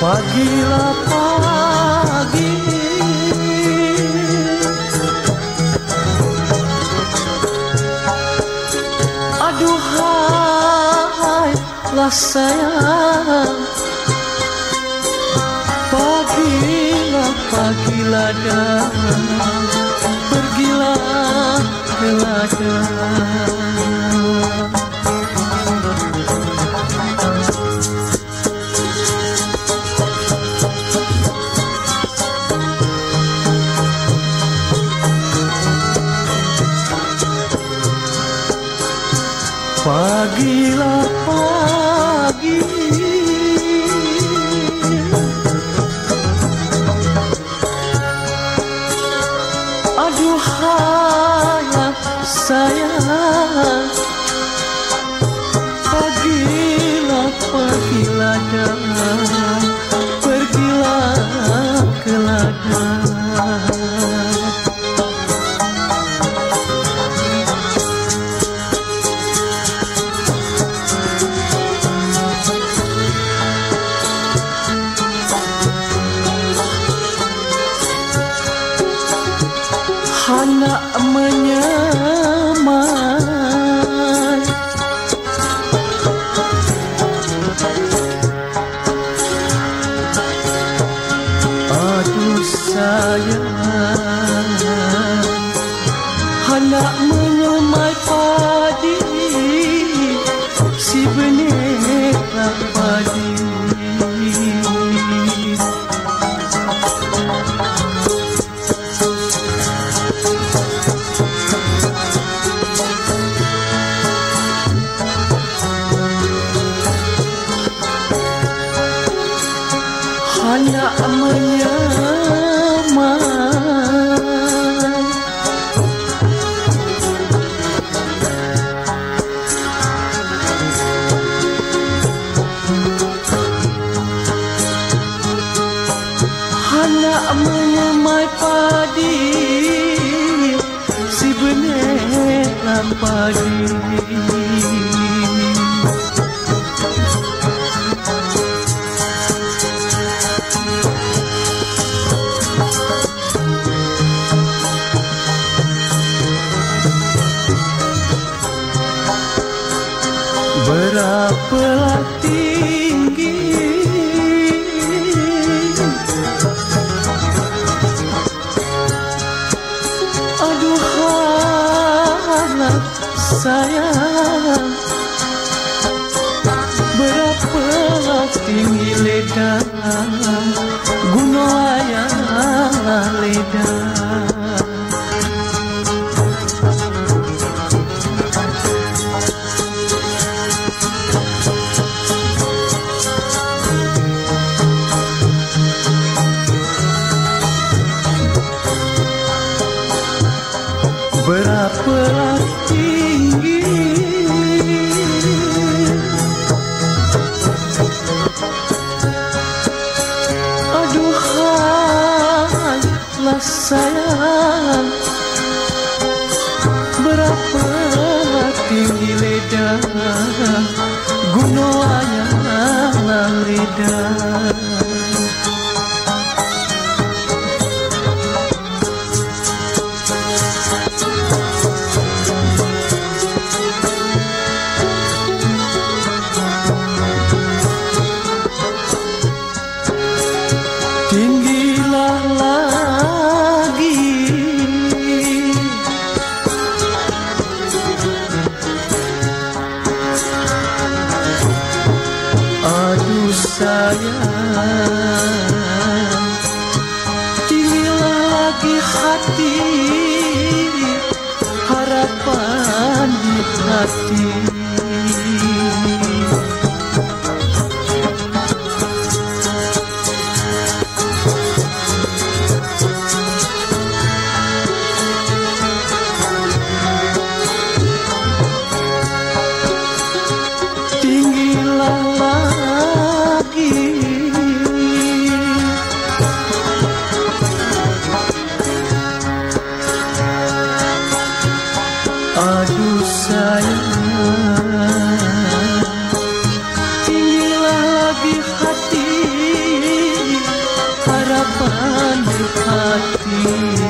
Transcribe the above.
Pagilah pagi, aduhailah sayang. Pagilah, pagilah dah, pergilah ke ladang. Pagilah pagi, aduhailah sayang. Pagilah, pagilah dah, pergilah ke ladang. Anak menyemai, aduh sayang. Anak menyemai padi, si beneklah padi. Anak menyemai, anak menyemai padi, si beneklah padi. Berapalah tinggi aduhailah sayang. Berapalah tinggi lidah gunung ayah lidah. Berapalah tinggi aduhailah sayang. Berapalah tinggi lidah gunung ayah lidah. Tinggilah lagi, aduh sayang. Tinggilah lagi hati, harapan di hati. Tinggilah lagi, aduh sayang. hati